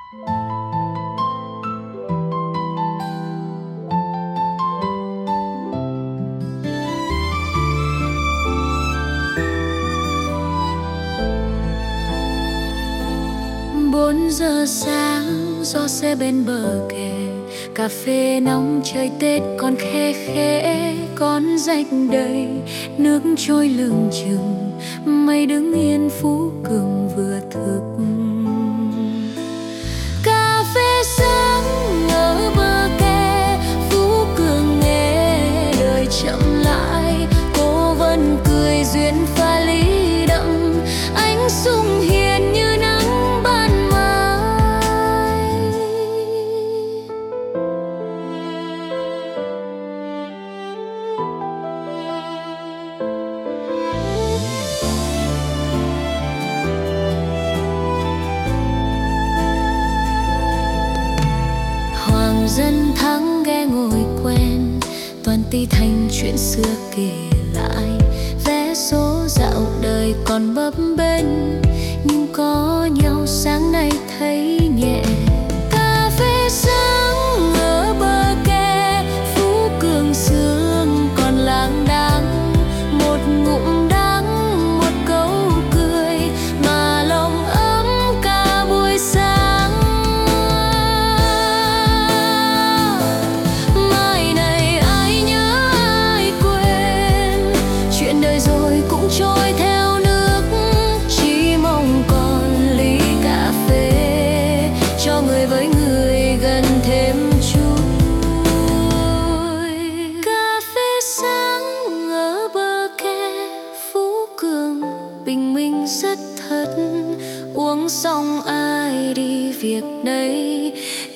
4 giờ sáng, gió se bên bờ kè, cà phê nóng trời Tết còn khe khẽ, con rạch đầy, nước trôi lưng chừng, mây đứng yên Phú Cường vừa thức. Cà phê sáng ở bờ kè, Phú Cường nghe đời chậm lại, cô vẫn cười duyên pha ly đậm, ánh sung hiền như nắng ban mai. Hoàng dân thắng ghe ngồi quen, toàn ti thành chuyện xưa kể lại, vé số dạo đời còn bấp bênh, nhưng có nhau sáng nay thấy nhẹ. Cà phê sáng ở bờ kè, Phú Cường sương còn láng đáng, một ngụm đắng một câu cười mà lòng ấm cả buổi sáng. Mai này ai nhớ ai quên, chuyện đời rồi cũng trôi theo nước, chỉ mong còn ly cà phê cho người với người gần thêm chút. Cà phê sáng ở bờ kè, Phú Cường bình minh rất thật, uống xong ai đi việc đấy,